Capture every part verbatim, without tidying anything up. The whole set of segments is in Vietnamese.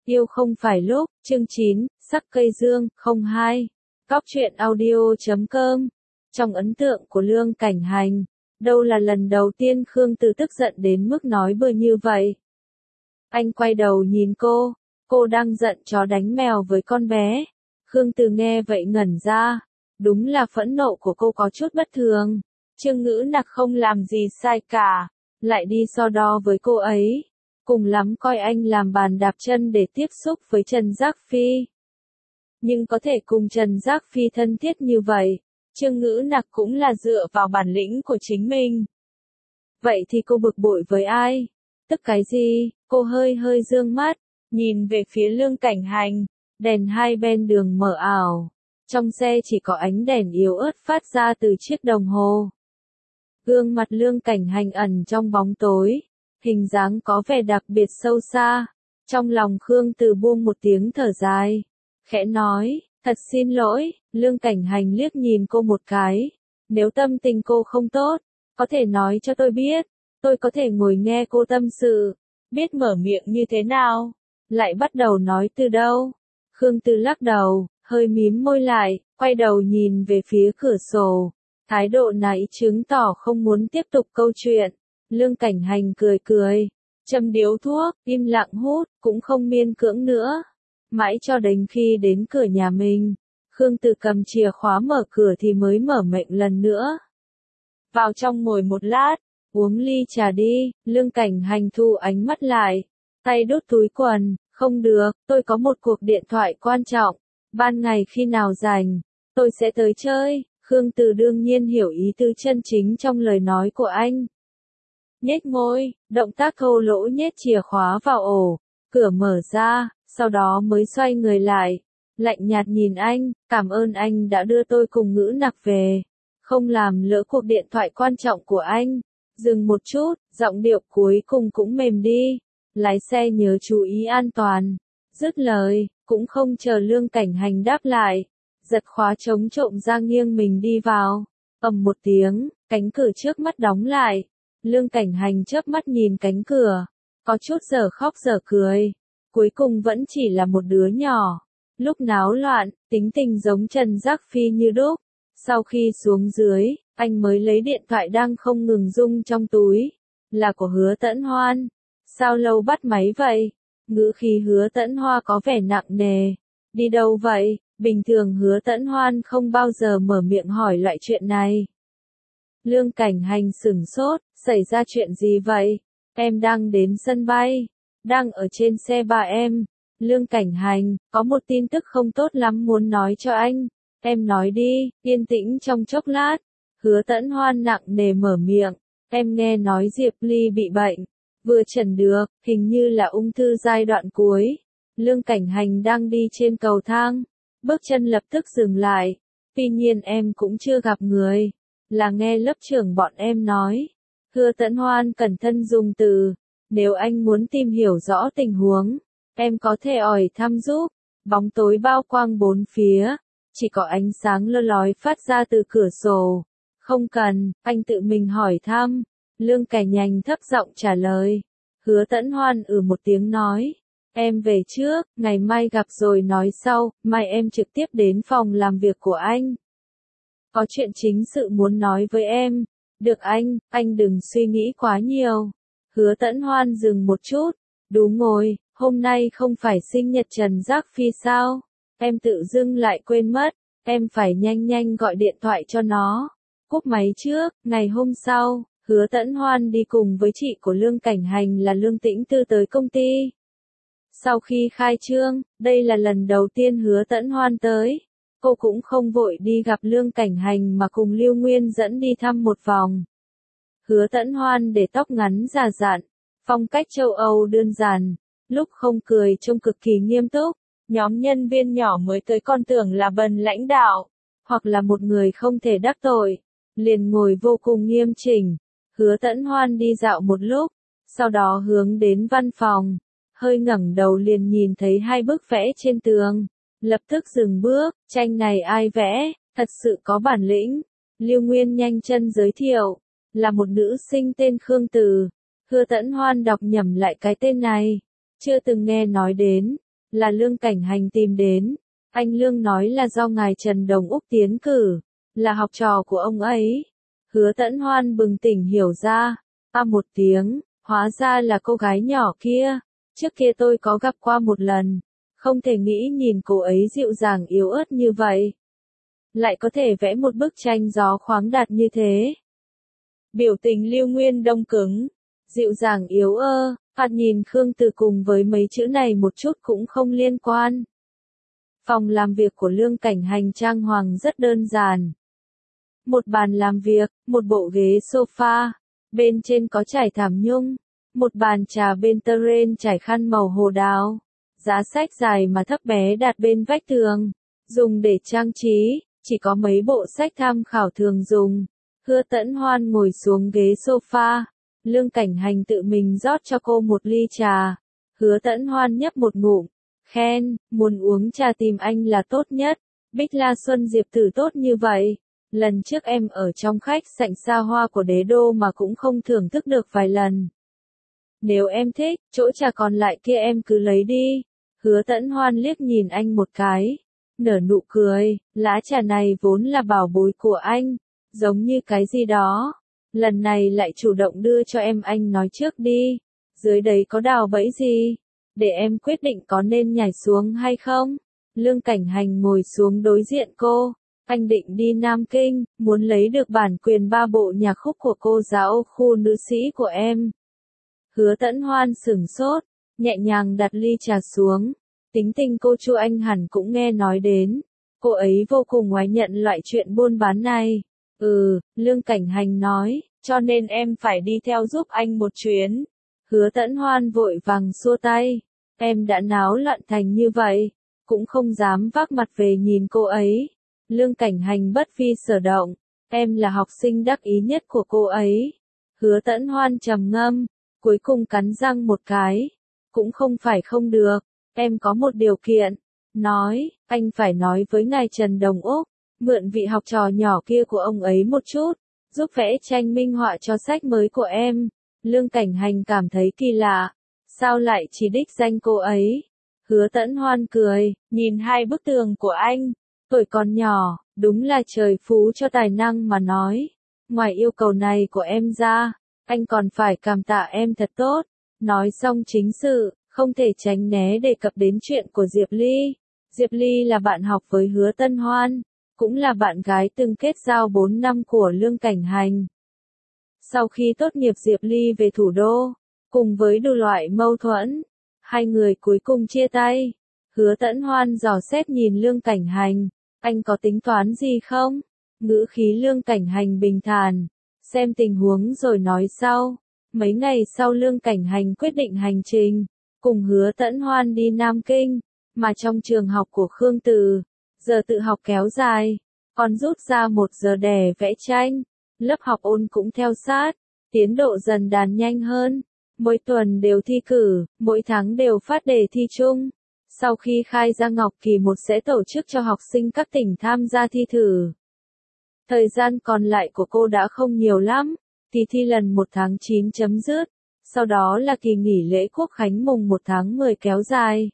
Yêu không phải lúc, chương chín, sắc cây dương, không hai. Góc truyện audio chấm com. Trong ấn tượng của Lương Cảnh Hành, đâu là lần đầu tiên Khương Từ tức giận đến mức nói bừa như vậy. Anh quay đầu nhìn cô, cô đang giận chó đánh mèo với con bé. Khương Từ nghe vậy ngẩn ra, đúng là phẫn nộ của cô có chút bất thường. Trương Ngữ Nặc không làm gì sai cả, lại đi so đo với cô ấy. Cùng lắm coi anh làm bàn đạp chân để tiếp xúc với Trần Giác Phi. Nhưng có thể cùng Trần Giác Phi thân thiết như vậy, Trương Ngữ Nặc cũng là dựa vào bản lĩnh của chính mình. Vậy thì cô bực bội với ai? Tức cái gì? Cô hơi hơi dương mắt, nhìn về phía Lương Cảnh Hành, đèn hai bên đường mờ ảo. Trong xe chỉ có ánh đèn yếu ớt phát ra từ chiếc đồng hồ. Gương mặt Lương Cảnh Hành ẩn trong bóng tối, hình dáng có vẻ đặc biệt sâu xa. Trong lòng Khương Từ buông một tiếng thở dài, khẽ nói, thật xin lỗi. Lương Cảnh Hành liếc nhìn cô một cái, nếu tâm tình cô không tốt, có thể nói cho tôi biết, tôi có thể ngồi nghe cô tâm sự. Biết mở miệng như thế nào, lại bắt đầu nói từ đâu? Khương Từ lắc đầu, hơi mím môi lại, quay đầu nhìn về phía cửa sổ. Thái độ này chứng tỏ không muốn tiếp tục câu chuyện. Lương Cảnh Hành cười cười, châm điếu thuốc, im lặng hút, cũng không miên cưỡng nữa. Mãi cho đến khi đến cửa nhà mình, Khương Từ cầm chìa khóa mở cửa thì mới mở miệng lần nữa. Vào trong ngồi một lát, uống ly trà đi. Lương Cảnh Hành thu ánh mắt lại, tay đút túi quần, không được, tôi có một cuộc điện thoại quan trọng, ban ngày khi nào rảnh, tôi sẽ tới chơi. Khương Từ đương nhiên hiểu ý tứ chân chính trong lời nói của anh. Nhếch môi, động tác thô lỗ nhét chìa khóa vào ổ, cửa mở ra, sau đó mới xoay người lại, lạnh nhạt nhìn anh, cảm ơn anh đã đưa tôi cùng Ngữ Nặc về, không làm lỡ cuộc điện thoại quan trọng của anh. Dừng một chút, giọng điệu cuối cùng cũng mềm đi, lái xe nhớ chú ý an toàn. Dứt lời, cũng không chờ Lương Cảnh Hành đáp lại, giật khóa chống trộm ra nghiêng mình đi vào. Ầm một tiếng, cánh cửa trước mắt đóng lại. Lương Cảnh Hành chớp mắt nhìn cánh cửa, có chút dở khóc dở cười. Cuối cùng vẫn chỉ là một đứa nhỏ, lúc náo loạn, tính tình giống Trần Giác Phi như đúc. Sau khi xuống dưới, anh mới lấy điện thoại đang không ngừng rung trong túi, là của Hứa Tẫn Hoan. Sao lâu bắt máy vậy? Ngữ khí Hứa Tẫn Hoa có vẻ nặng nề. Đi đâu vậy? Bình thường Hứa Tẫn Hoan không bao giờ mở miệng hỏi loại chuyện này. Lương Cảnh Hành sửng sốt, xảy ra chuyện gì vậy? Em đang đến sân bay, đang ở trên xe ba em. Lương Cảnh Hành, có một tin tức không tốt lắm muốn nói cho anh. Em nói đi. Yên tĩnh trong chốc lát, Hứa Tẫn Hoan nặng nề mở miệng. Em nghe nói Diệp Ly bị bệnh, vừa chẩn được, hình như là ung thư giai đoạn cuối. Lương Cảnh Hành đang đi trên cầu thang, bước chân lập tức dừng lại. Tuy nhiên em cũng chưa gặp người, là nghe lớp trưởng bọn em nói. Hứa Tẫn Hoan cẩn thận dùng từ, nếu anh muốn tìm hiểu rõ tình huống, em có thể hỏi thăm giúp. Bóng tối bao quang bốn phía, chỉ có ánh sáng lơ lói phát ra từ cửa sổ. Không cần, anh tự mình hỏi thăm. Lương Cảnh Hành thấp giọng trả lời. Hứa Tẫn Hoan ừ một tiếng nói, em về trước, ngày mai gặp rồi nói sau, mai em trực tiếp đến phòng làm việc của anh. Có chuyện chính sự muốn nói với em. Được anh, anh đừng suy nghĩ quá nhiều. Hứa Tẫn Hoan dừng một chút, đúng rồi, hôm nay không phải sinh nhật Trần Giác Phi sao? Em tự dưng lại quên mất, em phải nhanh nhanh gọi điện thoại cho nó. Cúp máy trước, ngày hôm sau, Hứa Tẫn Hoan đi cùng với chị của Lương Cảnh Hành là Lương Tĩnh Tư tới công ty. Sau khi khai trương, đây là lần đầu tiên Hứa Tẫn Hoan tới. Cô cũng không vội đi gặp Lương Cảnh Hành mà cùng Lưu Nguyên dẫn đi thăm một vòng. Hứa Tẫn Hoan để tóc ngắn già dặn, phong cách châu Âu đơn giản, lúc không cười trông cực kỳ nghiêm túc. Nhóm nhân viên nhỏ mới tới còn tưởng là bần lãnh đạo, hoặc là một người không thể đắc tội, liền ngồi vô cùng nghiêm chỉnh. Hứa Tẫn Hoan đi dạo một lúc, sau đó hướng đến văn phòng, hơi ngẩng đầu liền nhìn thấy hai bức vẽ trên tường. Lập tức dừng bước, tranh này ai vẽ, thật sự có bản lĩnh. Lưu Nguyên nhanh chân giới thiệu, là một nữ sinh tên Khương Từ. Hứa Tẫn Hoan đọc nhầm lại cái tên này, chưa từng nghe nói đến. Là Lương Cảnh Hành tìm đến. Anh Lương nói là do ngài Trần Đồng Úc tiến cử, là học trò của ông ấy. Hứa Tẫn Hoan bừng tỉnh hiểu ra, a một tiếng, hóa ra là cô gái nhỏ kia, trước kia tôi có gặp qua một lần, không thể nghĩ nhìn cô ấy dịu dàng yếu ớt như vậy. Lại có thể vẽ một bức tranh gió khoáng đạt như thế. Biểu tình Lưu Nguyên đông cứng, dịu dàng yếu ơ, phạt nhìn Khương Từ cùng với mấy chữ này một chút cũng không liên quan. Phòng làm việc của Lương Cảnh Hành trang hoàng rất đơn giản. Một bàn làm việc, một bộ ghế sofa, bên trên có trải thảm nhung, một bàn trà bên tơ rên trải khăn màu hồ đào, giá sách dài mà thấp bé đặt bên vách tường, dùng để trang trí, chỉ có mấy bộ sách tham khảo thường dùng. Hứa Tẫn Hoan ngồi xuống ghế sofa, Lương Cảnh Hành tự mình rót cho cô một ly trà. Hứa Tẫn Hoan nhấp một ngụm, khen, muốn uống trà tìm anh là tốt nhất. Bích La Xuân Diệp Tử tốt như vậy. Lần trước em ở trong khách sạn xa hoa của Đế Đô mà cũng không thưởng thức được vài lần. Nếu em thích, chỗ trà còn lại kia em cứ lấy đi. Hứa Tẫn Hoan liếc nhìn anh một cái, nở nụ cười, lá trà này vốn là bảo bối của anh, giống như cái gì đó. Lần này lại chủ động đưa cho em, anh nói trước đi. Dưới đấy có đào bẫy gì? Để em quyết định có nên nhảy xuống hay không? Lương Cảnh Hành ngồi xuống đối diện cô. Anh định đi Nam Kinh, muốn lấy được bản quyền ba bộ nhạc khúc của cô giáo khu nữ sĩ của em. Hứa Tẫn Hoan sửng sốt, nhẹ nhàng đặt ly trà xuống. Tính tình cô Chu Anh hẳn cũng nghe nói đến. Cô ấy vô cùng ngoái nhận loại chuyện buôn bán này. Ừ, Lương Cảnh Hành nói, cho nên em phải đi theo giúp anh một chuyến. Hứa Tẫn Hoan vội vàng xua tay. Em đã náo loạn thành như vậy, cũng không dám vác mặt về nhìn cô ấy. Lương Cảnh Hành bất vi sở động, em là học sinh đắc ý nhất của cô ấy. Hứa Tẫn Hoan trầm ngâm, cuối cùng cắn răng một cái. Cũng không phải không được, em có một điều kiện. Nói, anh phải nói với ngài Trần Đồng Úc, mượn vị học trò nhỏ kia của ông ấy một chút, giúp vẽ tranh minh họa cho sách mới của em. Lương Cảnh Hành cảm thấy kỳ lạ, sao lại chỉ đích danh cô ấy? Hứa Tẫn Hoan cười, nhìn hai bức tường của anh, tuổi còn nhỏ, đúng là trời phú cho tài năng mà nói. Ngoài yêu cầu này của em ra, anh còn phải cảm tạ em thật tốt. Nói xong chính sự, không thể tránh né đề cập đến chuyện của Diệp Ly. Diệp Ly là bạn học với Hứa Tẫn Hoan, cũng là bạn gái từng kết giao bốn năm của Lương Cảnh Hành. Sau khi tốt nghiệp Diệp Ly về thủ đô, cùng với đủ loại mâu thuẫn, hai người cuối cùng chia tay. Hứa Tẫn Hoan dò xét nhìn Lương Cảnh Hành, anh có tính toán gì không? Ngữ khí Lương Cảnh Hành bình thản, xem tình huống rồi nói sau. Mấy ngày sau Lương Cảnh Hành quyết định hành trình, cùng Hứa Tẫn Hoan đi Nam Kinh, mà trong trường học của Khương Từ, giờ tự học kéo dài, còn rút ra một giờ để vẽ tranh, lớp học ôn cũng theo sát, tiến độ dần đàn nhanh hơn, mỗi tuần đều thi cử, mỗi tháng đều phát đề thi chung. Sau khi khai ra học kỳ một sẽ tổ chức cho học sinh các tỉnh tham gia thi thử. Thời gian còn lại của cô đã không nhiều lắm, kỳ thi lần một tháng chín chấm dứt, sau đó là kỳ nghỉ lễ Quốc khánh mùng một tháng mười kéo dài.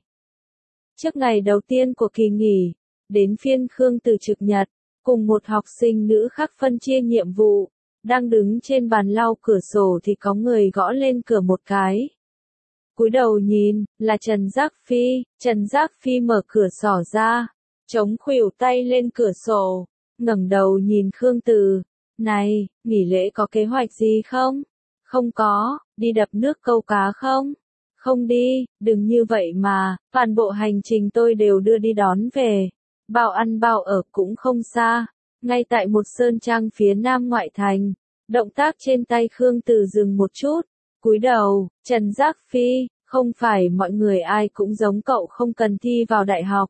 Trước ngày đầu tiên của kỳ nghỉ, đến phiên Khương Từ trực nhật, cùng một học sinh nữ khác phân chia nhiệm vụ, đang đứng trên bàn lau cửa sổ thì có người gõ lên cửa một cái. Cúi đầu nhìn, là Trần Giác Phi. Trần Giác Phi mở cửa sổ ra, chống khuỷu tay lên cửa sổ, ngẩng đầu nhìn Khương Từ. Này, nghỉ lễ có kế hoạch gì không? Không có, đi đập nước câu cá không? Không đi, đừng như vậy mà, toàn bộ hành trình tôi đều đưa đi đón về. Bao ăn bao ở cũng không xa, ngay tại một sơn trang phía nam ngoại thành. Động tác trên tay Khương Từ dừng một chút, cúi đầu. Trần Giác Phi, không phải mọi người ai cũng giống cậu không cần thi vào đại học.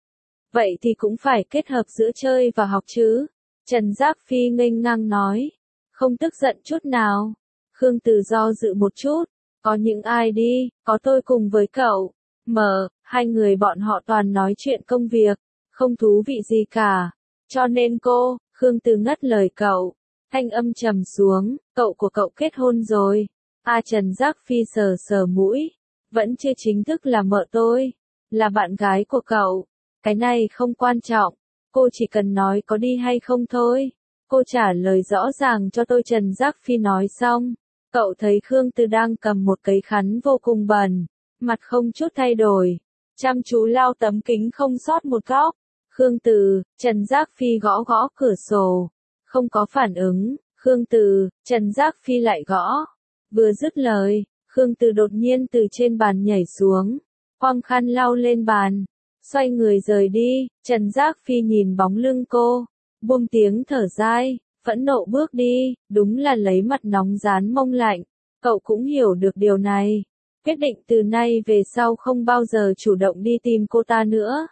Vậy thì cũng phải kết hợp giữa chơi và học chứ. Trần Giác Phi nghênh ngang nói, không tức giận chút nào. Khương Từ do dự một chút, có những ai đi, có tôi cùng với cậu. Mở, hai người bọn họ toàn nói chuyện công việc, không thú vị gì cả. Cho nên cô, Khương Từ ngắt lời cậu, thanh âm trầm xuống, cậu của cậu kết hôn rồi. A Trần Giác Phi sờ sờ mũi, vẫn chưa chính thức là mợ tôi. là bạn gái của cậu. Cái này không quan trọng, cô chỉ cần nói có đi hay không thôi. Cô trả lời rõ ràng cho tôi. Trần Giác Phi nói xong, cậu thấy Khương Từ đang cầm một cái khăn vô cùng bẩn, mặt không chút thay đổi, chăm chú lau tấm kính không sót một góc. Khương Từ, Trần Giác Phi gõ gõ cửa sổ, không có phản ứng. Khương Từ, Trần Giác Phi lại gõ. Vừa dứt lời, Khương Từ đột nhiên từ trên bàn nhảy xuống, quăng khăn lau lên bàn, xoay người rời đi. Trần Giác Phi nhìn bóng lưng cô, buông tiếng thở dài, phẫn nộ bước đi, đúng là lấy mặt nóng dán mông lạnh. Cậu cũng hiểu được điều này, quyết định từ nay về sau không bao giờ chủ động đi tìm cô ta nữa.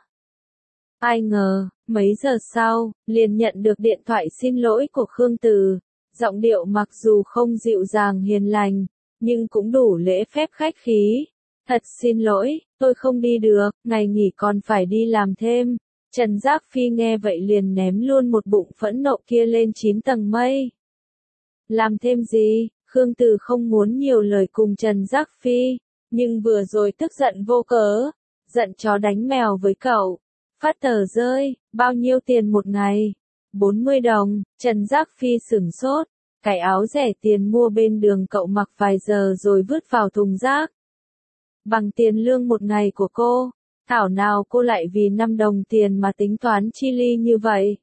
Ai ngờ, mấy giờ sau, liền nhận được điện thoại xin lỗi của Khương Từ. Giọng điệu mặc dù không dịu dàng hiền lành, nhưng cũng đủ lễ phép khách khí. Thật xin lỗi, tôi không đi được, ngày nghỉ còn phải đi làm thêm. Trần Giác Phi nghe vậy liền ném luôn một bụng phẫn nộ kia lên chín tầng mây. Làm thêm gì? Khương Từ không muốn nhiều lời cùng Trần Giác Phi, nhưng vừa rồi tức giận vô cớ, giận chó đánh mèo với cậu. Phát tờ rơi, bao nhiêu tiền một ngày? bốn mươi đồng, Trần Giác Phi sửng sốt, cái áo rẻ tiền mua bên đường cậu mặc vài giờ rồi vứt vào thùng rác. Bằng tiền lương một ngày của cô, thảo nào cô lại vì năm đồng tiền mà tính toán chi ly như vậy.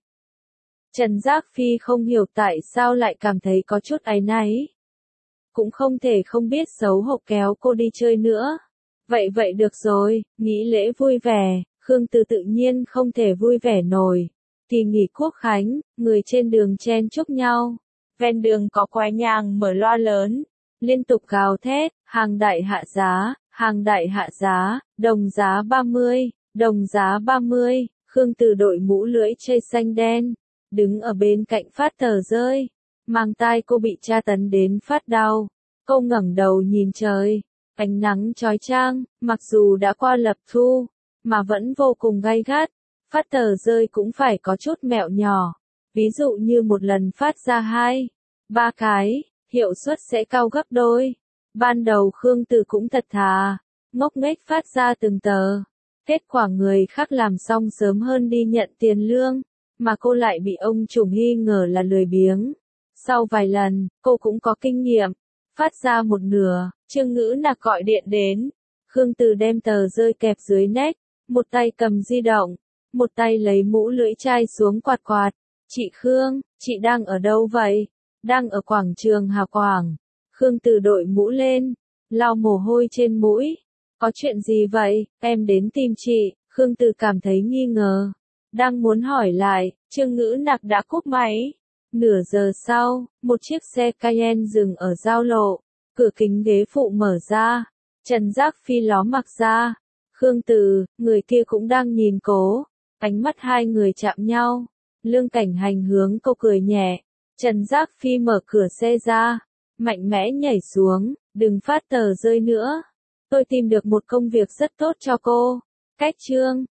Trần Giác Phi không hiểu tại sao lại cảm thấy có chút áy náy. Cũng không thể không biết xấu hổ kéo cô đi chơi nữa. Vậy vậy được rồi, nghỉ lễ vui vẻ, Khương Từ tự nhiên không thể vui vẻ nổi. Kỳ nghỉ Quốc Khánh, người trên đường chen chúc nhau. Ven đường có quái nhàng mở loa lớn, liên tục gào thét, hàng đại hạ giá, hàng đại hạ giá, đồng giá ba mươi, đồng giá ba mươi. Khương Từ đội mũ lưỡi chai xanh đen, đứng ở bên cạnh phát tờ rơi, mang tai cô bị tra tấn đến phát đau. Cô ngẩng đầu nhìn trời, ánh nắng chói chang, mặc dù đã qua lập thu, mà vẫn vô cùng gay gắt. Phát tờ rơi cũng phải có chút mẹo nhỏ, ví dụ như một lần phát ra hai, ba cái, hiệu suất sẽ cao gấp đôi. Ban đầu Khương Từ cũng thật thà, ngốc nghếch phát ra từng tờ. Kết quả người khác làm xong sớm hơn đi nhận tiền lương, mà cô lại bị ông chủ nghi ngờ là lười biếng. Sau vài lần, cô cũng có kinh nghiệm, phát ra một nửa, Trương Ngữ Nạc gọi điện đến. Khương Từ đem tờ rơi kẹp dưới nách, một tay cầm di động, một tay lấy mũ lưỡi chai xuống quạt quạt. Chị Khương, chị đang ở đâu vậy? Đang ở quảng trường Hà Quảng. Khương Từ đội mũ lên, lau mồ hôi trên mũi. Có chuyện gì vậy? Em đến tìm chị. Khương Từ cảm thấy nghi ngờ, đang muốn hỏi lại, Trương Ngữ Nạc đã cúp máy. Nửa giờ sau, một chiếc xe Cayenne dừng ở giao lộ, cửa kính ghế phụ mở ra, Trần Giác Phi ló mặt ra. Khương Từ, người kia cũng đang nhìn cố, ánh mắt hai người chạm nhau. Lương Cảnh Hành hướng cô cười nhẹ. Trần Giác Phi mở cửa xe ra, mạnh mẽ nhảy xuống, đừng phát tờ rơi nữa. Tôi tìm được một công việc rất tốt cho cô. Cách chương